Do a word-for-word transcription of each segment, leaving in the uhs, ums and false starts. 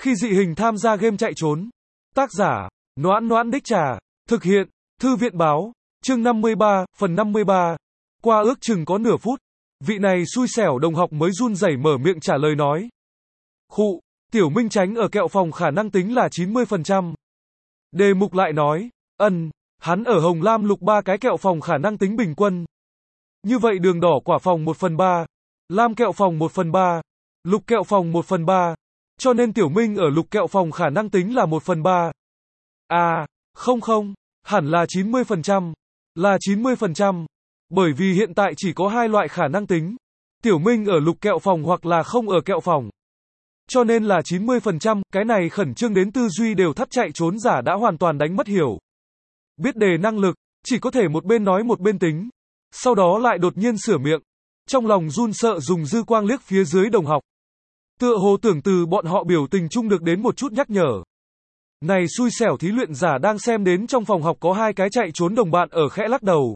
Khi dị hình tham gia game chạy trốn. Tác giả, Noãn Noãn Đích Trà. Thực hiện, Thư viện báo. Chương năm mươi ba, phần năm mươi ba. Qua ước chừng có nửa phút, vị này xui xẻo đồng học mới run rẩy mở miệng trả lời nói. Khụ, Tiểu Minh tránh ở kẹo phòng khả năng tính là chín mươi phần trăm. Đề mục lại nói, ân, hắn ở hồng lam lục ba cái kẹo phòng khả năng tính bình quân. Như vậy đường đỏ quả phòng một phần ba, lam kẹo phòng một phần ba, lục kẹo phòng một phần ba, cho nên Tiểu Minh ở lục kẹo phòng khả năng tính là một phần ba. À, không không, hẳn là chín mươi phần trăm, là chín mươi phần trăm, bởi vì hiện tại chỉ có hai loại khả năng tính. Tiểu Minh ở lục kẹo phòng hoặc là không ở kẹo phòng. Cho nên là chín mươi phần trăm, cái này khẩn trương đến tư duy đều thắt chạy trốn giả đã hoàn toàn đánh mất hiểu. Biết đề năng lực, chỉ có thể một bên nói một bên tính. Sau đó lại đột nhiên sửa miệng. Trong lòng run sợ dùng dư quang liếc phía dưới đồng học. Tựa hồ tưởng từ bọn họ biểu tình chung được đến một chút nhắc nhở. Này xui xẻo thí luyện giả đang xem đến trong phòng học có hai cái chạy trốn đồng bạn ở khẽ lắc đầu.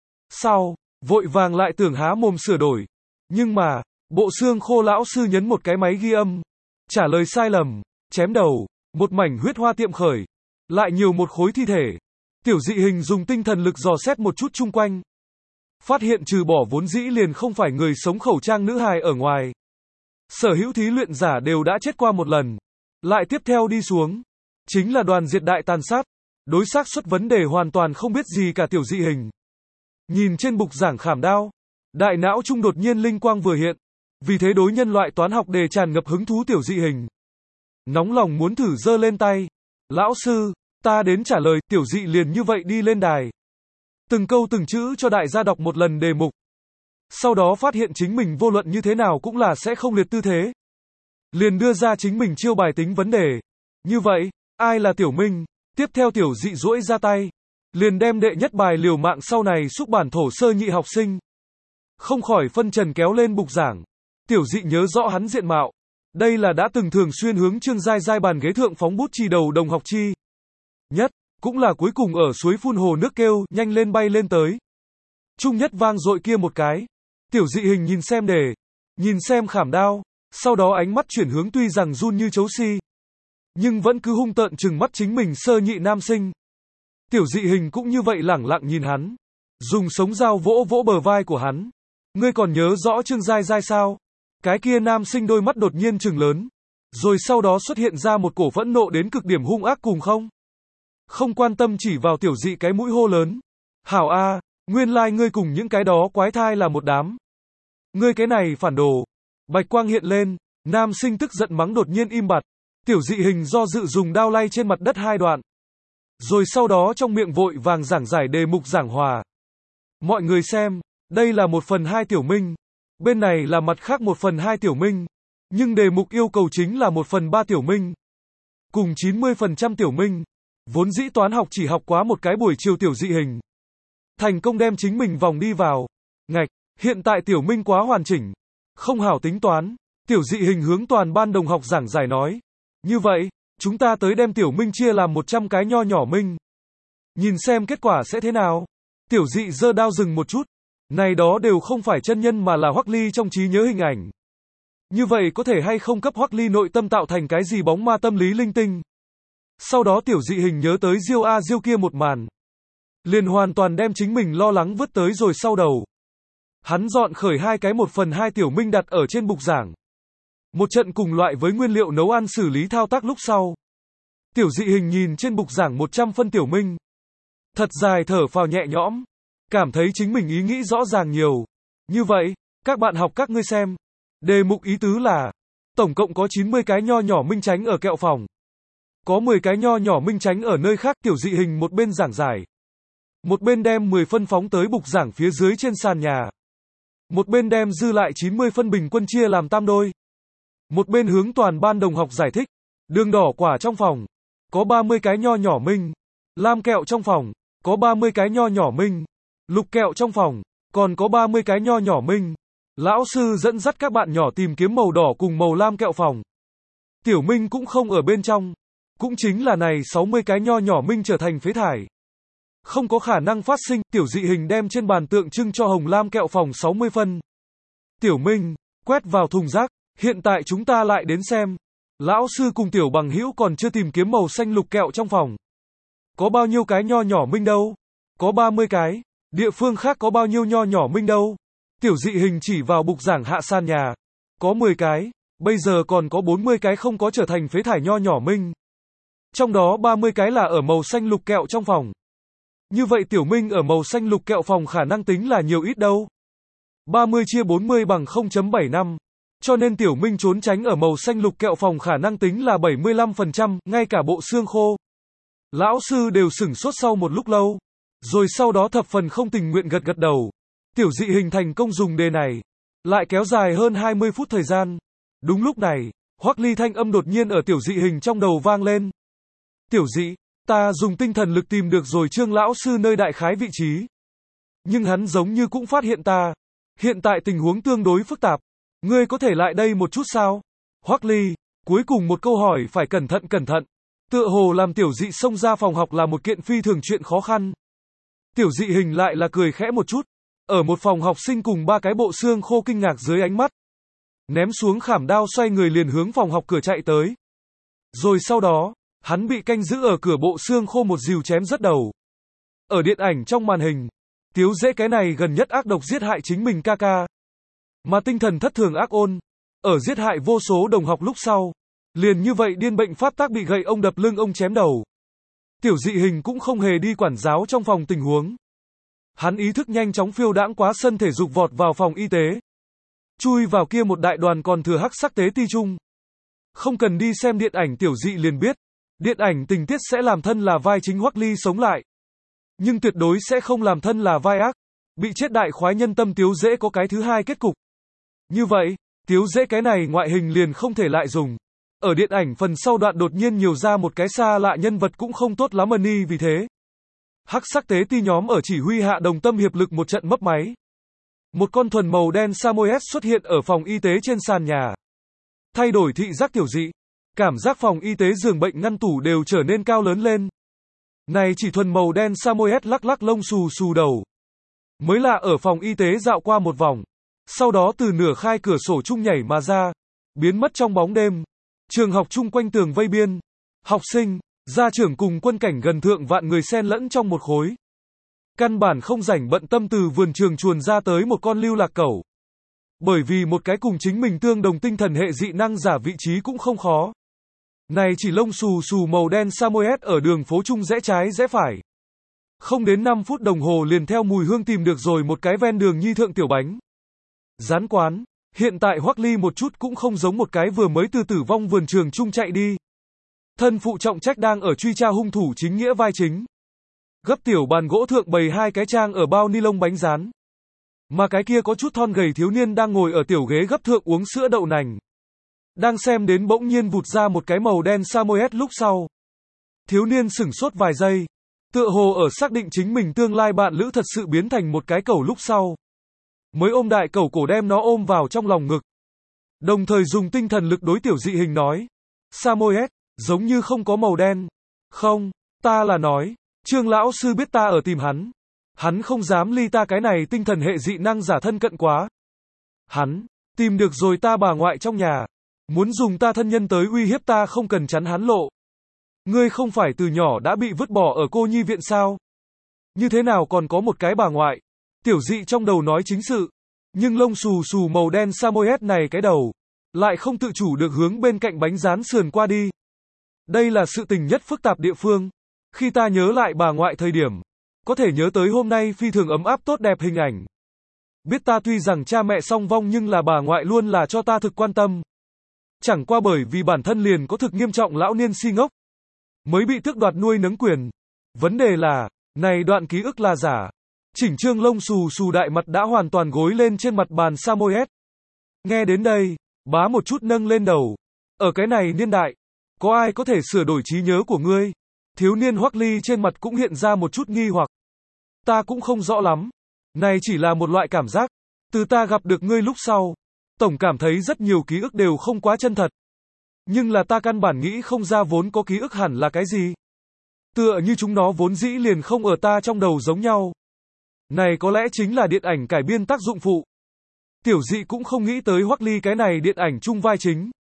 Sau, vội vàng lại tưởng há mồm sửa đổi. Nhưng mà, bộ xương khô lão sư nhấn một cái máy ghi âm. Trả lời sai lầm, chém đầu, một mảnh huyết hoa tiệm khởi. Lại nhiều một khối thi thể. Tiểu dị hình dùng tinh thần lực dò xét một chút chung quanh. Phát hiện trừ bỏ vốn dĩ liền không phải người sống khẩu trang nữ hài ở ngoài. Sở hữu thí luyện giả đều đã chết qua một lần. Lại tiếp theo đi xuống. Chính là đoàn diệt đại tàn sát. Đối xác suất vấn đề hoàn toàn không biết gì cả tiểu dị hình. Nhìn trên bục giảng khảm đao. Đại não trung đột nhiên linh quang vừa hiện. Vì thế đối nhân loại toán học đề tràn ngập hứng thú tiểu dị hình. Nóng lòng muốn thử giơ lên tay. Lão sư, ta đến trả lời, tiểu dị liền như vậy đi lên đài. Từng câu từng chữ cho đại gia đọc một lần đề mục. Sau đó phát hiện chính mình vô luận như thế nào cũng là sẽ không liệt tư thế. Liền đưa ra chính mình chiêu bài tính vấn đề. Như vậy, ai là Tiểu Minh? Tiếp theo tiểu dị duỗi ra tay. Liền đem đệ nhất bài liều mạng sau này xúc bản thổ sơ nhị học sinh. Không khỏi phân trần kéo lên bục giảng. Tiểu dị nhớ rõ hắn diện mạo. Đây là đã từng thường xuyên hướng Trương Giai Giai bàn ghế thượng phóng bút chì đầu đồng học chi. Nhất, cũng là cuối cùng ở suối phun hồ nước kêu, nhanh lên bay lên tới. Trung nhất vang dội kia một cái. Tiểu dị hình nhìn xem đề. Nhìn xem khảm đao. Sau đó ánh mắt chuyển hướng tuy rằng run như chấu si. Nhưng vẫn cứ hung tợn trừng mắt chính mình sơ nhị nam sinh. Tiểu dị hình cũng như vậy lẳng lặng nhìn hắn. Dùng sống dao vỗ vỗ bờ vai của hắn. Ngươi còn nhớ rõ Trương Giai Giai sao? Cái kia nam sinh đôi mắt đột nhiên trừng lớn. Rồi sau đó xuất hiện ra một cổ phẫn nộ đến cực điểm hung ác cùng không? Không quan tâm chỉ vào tiểu dị cái mũi hô lớn. Hảo a, nguyên lai like ngươi cùng những cái đó quái thai là một đám. Ngươi cái này phản đồ. Bạch quang hiện lên, nam sinh tức giận mắng đột nhiên im bặt. Tiểu dị hình do dự dùng đao lay trên mặt đất hai đoạn. Rồi sau đó trong miệng vội vàng giảng giải đề mục giảng hòa. Mọi người xem, đây là một phần hai Tiểu Minh. Bên này là mặt khác một phần hai Tiểu Minh. Nhưng đề mục yêu cầu chính là một phần ba Tiểu Minh. Cùng chín mươi phần trăm Tiểu Minh. Vốn dĩ toán học chỉ học quá một cái buổi chiều tiểu dị hình. Thành công đem chính mình vòng đi vào. Ngạch, hiện tại Tiểu Minh quá hoàn chỉnh. Không hảo tính toán. Tiểu dị hình hướng toàn ban đồng học giảng giải nói. Như vậy, chúng ta tới đem Tiểu Minh chia làm một trăm cái nho nhỏ Minh. Nhìn xem kết quả sẽ thế nào. Tiểu dị giơ đao dừng một chút. Này đó đều không phải chân nhân mà là Hoắc Ly trong trí nhớ hình ảnh. Như vậy có thể hay không cấp Hoắc Ly nội tâm tạo thành cái gì bóng ma tâm lý linh tinh. Sau đó tiểu dị hình nhớ tới Diêu a Diêu kia một màn. Liền hoàn toàn đem chính mình lo lắng vứt tới rồi sau đầu. Hắn dọn khởi hai cái một phần hai Tiểu Minh đặt ở trên bục giảng. Một trận cùng loại với nguyên liệu nấu ăn xử lý thao tác lúc sau. Tiểu dị hình nhìn trên bục giảng một trăm phân Tiểu Minh. Thật dài thở phào nhẹ nhõm. Cảm thấy chính mình ý nghĩ rõ ràng nhiều. Như vậy, các bạn học các ngươi xem. Đề mục ý tứ là, tổng cộng có chín mươi cái nho nhỏ minh tránh ở kẹo phòng. Có mười cái nho nhỏ minh tránh ở nơi khác. Tiểu dị hình một bên giảng giải. Một bên đem mười phân phóng tới bục giảng phía dưới trên sàn nhà. Một bên đem dư lại chín mươi phân bình quân chia làm tam đôi. Một bên hướng toàn ban đồng học giải thích. Đường đỏ quả trong phòng. Có ba mươi cái nho nhỏ minh. Lam kẹo trong phòng. Có ba mươi cái nho nhỏ minh. Lục kẹo trong phòng. Còn có ba mươi cái nho nhỏ minh. Lão sư dẫn dắt các bạn nhỏ tìm kiếm màu đỏ cùng màu lam kẹo phòng. Tiểu Minh cũng không ở bên trong. Cũng chính là này sáu mươi cái nho nhỏ minh trở thành phế thải. Không có khả năng phát sinh. Tiểu dị hình đem trên bàn tượng trưng cho hồng lam kẹo phòng sáu mươi phân. Tiểu Minh, quét vào thùng rác. Hiện tại chúng ta lại đến xem. Lão sư cùng tiểu bằng hữu còn chưa tìm kiếm màu xanh lục kẹo trong phòng. Có bao nhiêu cái nho nhỏ minh đâu? Có ba mươi cái. Địa phương khác có bao nhiêu nho nhỏ minh đâu? Tiểu dị hình chỉ vào bục giảng hạ sàn nhà. Có mười cái. Bây giờ còn có bốn mươi cái không có trở thành phế thải nho nhỏ minh. Trong đó ba mươi cái là ở màu xanh lục kẹo trong phòng. Như vậy tiểu minh ở màu xanh lục kẹo phòng khả năng tính là nhiều ít đâu? ba mươi chia bốn mươi bằng không phẩy bảy năm. Cho nên tiểu minh trốn tránh ở màu xanh lục kẹo phòng khả năng tính là bảy mươi lăm phần trăm, ngay cả bộ xương khô. Lão sư đều sửng sốt sau một lúc lâu. Rồi sau đó thập phần không tình nguyện gật gật đầu. Tiểu dị hình thành công dùng đề này. Lại kéo dài hơn hai mươi phút thời gian. Đúng lúc này, Hoắc Ly thanh âm đột nhiên ở tiểu dị hình trong đầu vang lên. Tiểu dị, ta dùng tinh thần lực tìm được rồi Trương lão sư nơi đại khái vị trí. Nhưng hắn giống như cũng phát hiện ta. Hiện tại tình huống tương đối phức tạp. Ngươi có thể lại đây một chút sao? Hoắc Ly, cuối cùng một câu hỏi phải cẩn thận cẩn thận. Tựa hồ làm tiểu dị xông ra phòng học là một kiện phi thường chuyện khó khăn. Tiểu dị hình lại là cười khẽ một chút. Ở một phòng học sinh cùng ba cái bộ xương khô kinh ngạc dưới ánh mắt. Ném xuống khảm đao xoay người liền hướng phòng học cửa chạy tới. Rồi sau đó, hắn bị canh giữ ở cửa bộ xương khô một dìu chém rất đầu. Ở điện ảnh trong màn hình, Tiếu Dễ cái này gần nhất ác độc giết hại chính mình ca ca. Mà tinh thần thất thường ác ôn, ở giết hại vô số đồng học lúc sau. Liền như vậy điên bệnh phát tác bị gậy ông đập lưng ông chém đầu. Tiểu dị hình cũng không hề đi quản giáo trong phòng tình huống. Hắn ý thức nhanh chóng phiêu đãng quá sân thể dục vọt vào phòng y tế. Chui vào kia một đại đoàn còn thừa hắc sắc tế ti chung. Không cần đi xem điện ảnh tiểu dị liền biết. Điện ảnh tình tiết sẽ làm thân là vai chính Hoắc Ly sống lại. Nhưng tuyệt đối sẽ không làm thân là vai ác. Bị chết đại khoái nhân tâm Tiếu Dễ có cái thứ hai kết cục. Như vậy, Tiếu Dễ cái này ngoại hình liền không thể lại dùng. Ở điện ảnh phần sau đoạn đột nhiên nhiều ra một cái xa lạ nhân vật cũng không tốt lắm ân vì thế. Hắc sắc tế ti nhóm ở chỉ huy hạ đồng tâm hiệp lực một trận mấp máy. Một con thuần màu đen Samoyed xuất hiện ở phòng y tế trên sàn nhà. Thay đổi thị giác tiểu dị. Cảm giác phòng y tế giường bệnh ngăn tủ đều trở nên cao lớn lên. Này chỉ thuần màu đen Samoyed lắc lắc lông xù xù đầu. Mới là ở phòng y tế dạo qua một vòng. Sau đó từ nửa khai cửa sổ chung nhảy mà ra. Biến mất trong bóng đêm. Trường học chung quanh tường vây biên. Học sinh, gia trưởng cùng quân cảnh gần thượng vạn người xen lẫn trong một khối. Căn bản không rảnh bận tâm từ vườn trường chuồn ra tới một con lưu lạc cẩu. Bởi vì một cái cùng chính mình tương đồng tinh thần hệ dị năng giả vị trí cũng không khó. Này chỉ lông xù xù màu đen Samoyed ở đường phố chung rẽ trái rẽ phải. Không đến năm phút đồng hồ liền theo mùi hương tìm được rồi một cái ven đường nhi thượng tiểu bánh. Gián quán, hiện tại Hoắc Ly một chút cũng không giống một cái vừa mới từ tử vong vườn trường chung chạy đi. Thân phụ trọng trách đang ở truy tra hung thủ chính nghĩa vai chính. Gấp tiểu bàn gỗ thượng bày hai cái trang ở bao ni lông bánh rán. Mà cái kia có chút thon gầy thiếu niên đang ngồi ở tiểu ghế gấp thượng uống sữa đậu nành. Đang xem đến bỗng nhiên vụt ra một cái màu đen Samoyed lúc sau. Thiếu niên sửng sốt vài giây. Tựa hồ ở xác định chính mình tương lai bạn lữ thật sự biến thành một cái cẩu lúc sau. Mới ôm đại cẩu cổ đem nó ôm vào trong lòng ngực. Đồng thời dùng tinh thần lực đối tiểu dị hình nói. Samoyed, giống như không có màu đen. Không, ta là nói. Trương lão sư biết ta ở tìm hắn. Hắn không dám ly ta cái này tinh thần hệ dị năng giả thân cận quá. Hắn, tìm được rồi ta bà ngoại trong nhà. Muốn dùng ta thân nhân tới uy hiếp ta không cần chắn hắn lộ. Ngươi không phải từ nhỏ đã bị vứt bỏ ở cô nhi viện sao? Như thế nào còn có một cái bà ngoại? Tiểu dị trong đầu nói chính sự. Nhưng lông xù xù màu đen Samoyed này cái đầu. Lại không tự chủ được hướng bên cạnh bánh rán sườn qua đi. Đây là sự tình nhất phức tạp địa phương. Khi ta nhớ lại bà ngoại thời điểm. Có thể nhớ tới hôm nay phi thường ấm áp tốt đẹp hình ảnh. Biết ta tuy rằng cha mẹ song vong nhưng là bà ngoại luôn là cho ta thực quan tâm. Chẳng qua bởi vì bản thân liền có thực nghiêm trọng lão niên si ngốc. Mới bị tước đoạt nuôi nấng quyền. Vấn đề là, này đoạn ký ức là giả. Chỉnh trương lông xù xù đại mặt đã hoàn toàn gối lên trên mặt bàn Samoyed. Nghe đến đây, bá một chút nâng lên đầu. Ở cái này niên đại, có ai có thể sửa đổi trí nhớ của ngươi? Thiếu niên Hoắc Ly trên mặt cũng hiện ra một chút nghi hoặc. Ta cũng không rõ lắm. Này chỉ là một loại cảm giác. Từ ta gặp được ngươi lúc sau. Tổng cảm thấy rất nhiều ký ức đều không quá chân thật. Nhưng là ta căn bản nghĩ không ra vốn có ký ức hẳn là cái gì. Tựa như chúng nó vốn dĩ liền không ở ta trong đầu giống nhau. Này có lẽ chính là điện ảnh cải biên tác dụng phụ. Tiểu dị cũng không nghĩ tới Hoắc Ly cái này điện ảnh chung vai chính.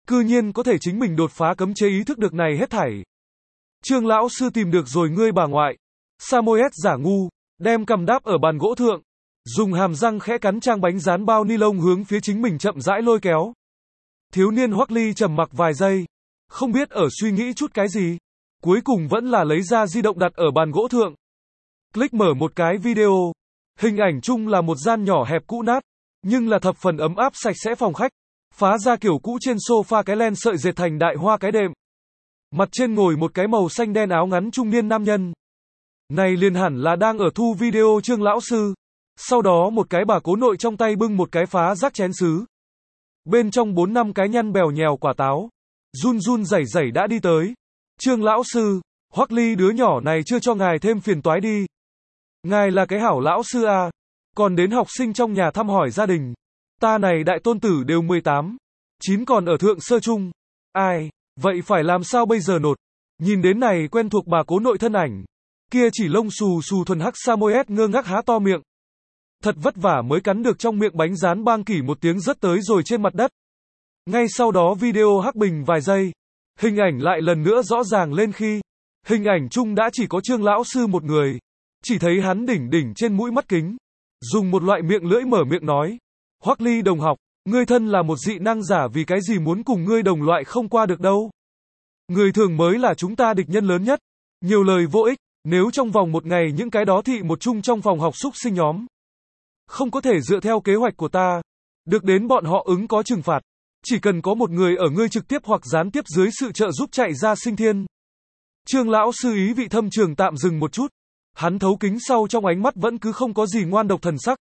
Cư nhiên có thể chính mình đột phá cấm chế ý thức được này hết thảy. Trương lão sư tìm được rồi ngươi bà ngoại. Samoyed giả ngu, đem cầm đáp ở bàn gỗ thượng, dùng hàm răng khẽ cắn trang bánh dán bao ni lông hướng phía chính mình chậm rãi lôi kéo. Thiếu niên Hoắc Ly trầm mặc vài giây, không biết ở suy nghĩ chút cái gì, cuối cùng vẫn là lấy ra di động đặt ở bàn gỗ thượng. Click mở một cái video, hình ảnh chung là một gian nhỏ hẹp cũ nát, nhưng là thập phần ấm áp sạch sẽ phòng khách, phá ra kiểu cũ trên sofa cái len sợi dệt thành đại hoa cái đệm. Mặt trên ngồi một cái màu xanh đen áo ngắn trung niên nam nhân. Này liền hẳn là đang ở thu video Trương lão sư. Sau đó một cái bà cố nội trong tay bưng một cái phá rác chén sứ. Bên trong bốn năm cái nhăn bèo nhèo quả táo. Run run rẩy rẩy đã đi tới. Trương lão sư, Hoắc Ly đứa nhỏ này chưa cho ngài thêm phiền toái đi. Ngài là cái hảo lão sư à. Còn đến học sinh trong nhà thăm hỏi gia đình. Ta này đại tôn tử đều mười tám, chín còn ở thượng sơ trung. Ai, vậy phải làm sao bây giờ nột. Nhìn đến này quen thuộc bà cố nội thân ảnh. Kia chỉ lông xù xù thuần hắc Samoyed ngơ ngác há to miệng. Thật vất vả mới cắn được trong miệng bánh rán bang kỷ một tiếng rớt tới rồi trên mặt đất. Ngay sau đó video hắc bình vài giây. Hình ảnh lại lần nữa rõ ràng lên khi. Hình ảnh chung đã chỉ có Trương lão sư một người. Chỉ thấy hắn đỉnh đỉnh trên mũi mắt kính. Dùng một loại miệng lưỡi mở miệng nói. Hoắc Ly đồng học, ngươi thân là một dị năng giả vì cái gì muốn cùng ngươi đồng loại không qua được đâu. Người thường mới là chúng ta địch nhân lớn nhất. Nhiều lời vô ích, nếu trong vòng một ngày những cái đó thị một chung trong phòng học xúc sinh nhóm. Không có thể dựa theo kế hoạch của ta. Được đến bọn họ ứng có trừng phạt. Chỉ cần có một người ở ngươi trực tiếp hoặc gián tiếp dưới sự trợ giúp chạy ra sinh thiên. Trương lão sư ý vị thâm trường tạm dừng một chút. Hắn thấu kính sau trong ánh mắt vẫn cứ không có gì ngoan độc thần sắc.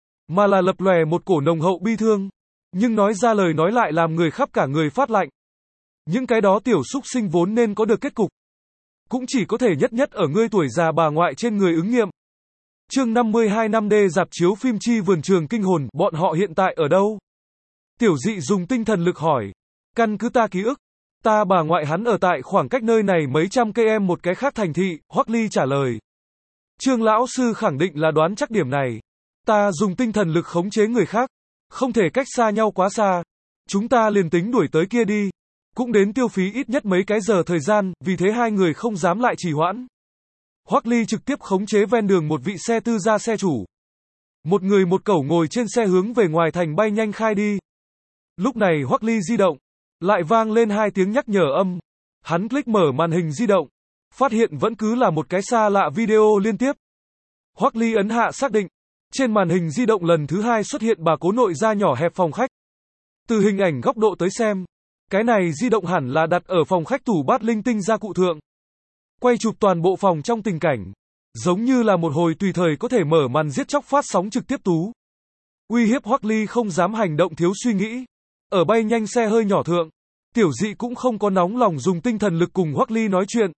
Mà là lập lòe một cổ nồng hậu bi thương. Nhưng nói ra lời nói lại làm người khắp cả người phát lạnh. Những cái đó tiểu xúc sinh vốn nên có được kết cục. Cũng chỉ có thể nhất nhất ở ngươi tuổi già bà ngoại trên người ứng nghiệm. Chương năm mươi hai năm D dạp chiếu phim chi vườn trường kinh hồn, bọn họ hiện tại ở đâu? Tiểu dị dùng tinh thần lực hỏi. Căn cứ ta ký ức. Ta bà ngoại hắn ở tại khoảng cách nơi này mấy trăm cây em một cái khác thành thị, Hoắc Ly trả lời. Trương lão sư khẳng định là đoán chắc điểm này. Ta dùng tinh thần lực khống chế người khác. Không thể cách xa nhau quá xa. Chúng ta liền tính đuổi tới kia đi. Cũng đến tiêu phí ít nhất mấy cái giờ thời gian, vì thế hai người không dám lại trì hoãn. Hoắc Ly trực tiếp khống chế ven đường một vị xe tư gia xe chủ. Một người một cẩu ngồi trên xe hướng về ngoài thành bay nhanh khai đi. Lúc này Hoắc Ly di động. Lại vang lên hai tiếng nhắc nhở âm. Hắn click mở màn hình di động. Phát hiện vẫn cứ là một cái xa lạ video liên tiếp. Hoắc Ly ấn hạ xác định. Trên màn hình di động lần thứ hai xuất hiện bà cố nội ra nhỏ hẹp phòng khách. Từ hình ảnh góc độ tới xem. Cái này di động hẳn là đặt ở phòng khách tủ bát linh tinh gia cụ thượng. Quay chụp toàn bộ phòng trong tình cảnh. Giống như là một hồi tùy thời có thể mở màn giết chóc phát sóng trực tiếp tú. Uy hiếp Hoắc Ly không dám hành động thiếu suy nghĩ. Ở bay nhanh xe hơi nhỏ thượng. Tiểu dị cũng không có nóng lòng dùng tinh thần lực cùng Hoắc Ly nói chuyện.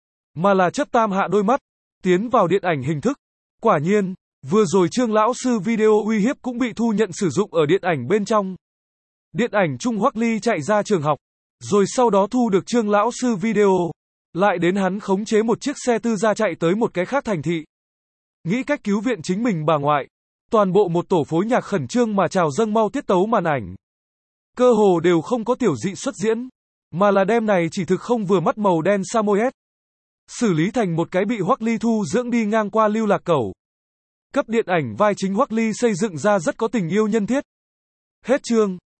Mà là chất tam hạ đôi mắt. Tiến vào điện ảnh hình thức. Quả nhiên, vừa rồi Trương lão sư video uy hiếp cũng bị thu nhận sử dụng ở điện ảnh bên trong. Điện ảnh chung Hoắc Ly chạy ra trường học. Rồi sau đó thu được Trương lão sư video. Lại đến hắn khống chế một chiếc xe tư gia chạy tới một cái khác thành thị. Nghĩ cách cứu viện chính mình bà ngoại. Toàn bộ một tổ phối nhạc khẩn trương mà trào dâng mau tiết tấu màn ảnh. Cơ hồ đều không có tiểu dị xuất diễn. Mà là đem này chỉ thực không vừa mắt màu đen Samoyed. Xử lý thành một cái bị Hoắc Ly thu dưỡng đi ngang qua lưu lạc cẩu. Cấp điện ảnh vai chính Hoắc Ly xây dựng ra rất có tình yêu nhân thiết. Hết chương.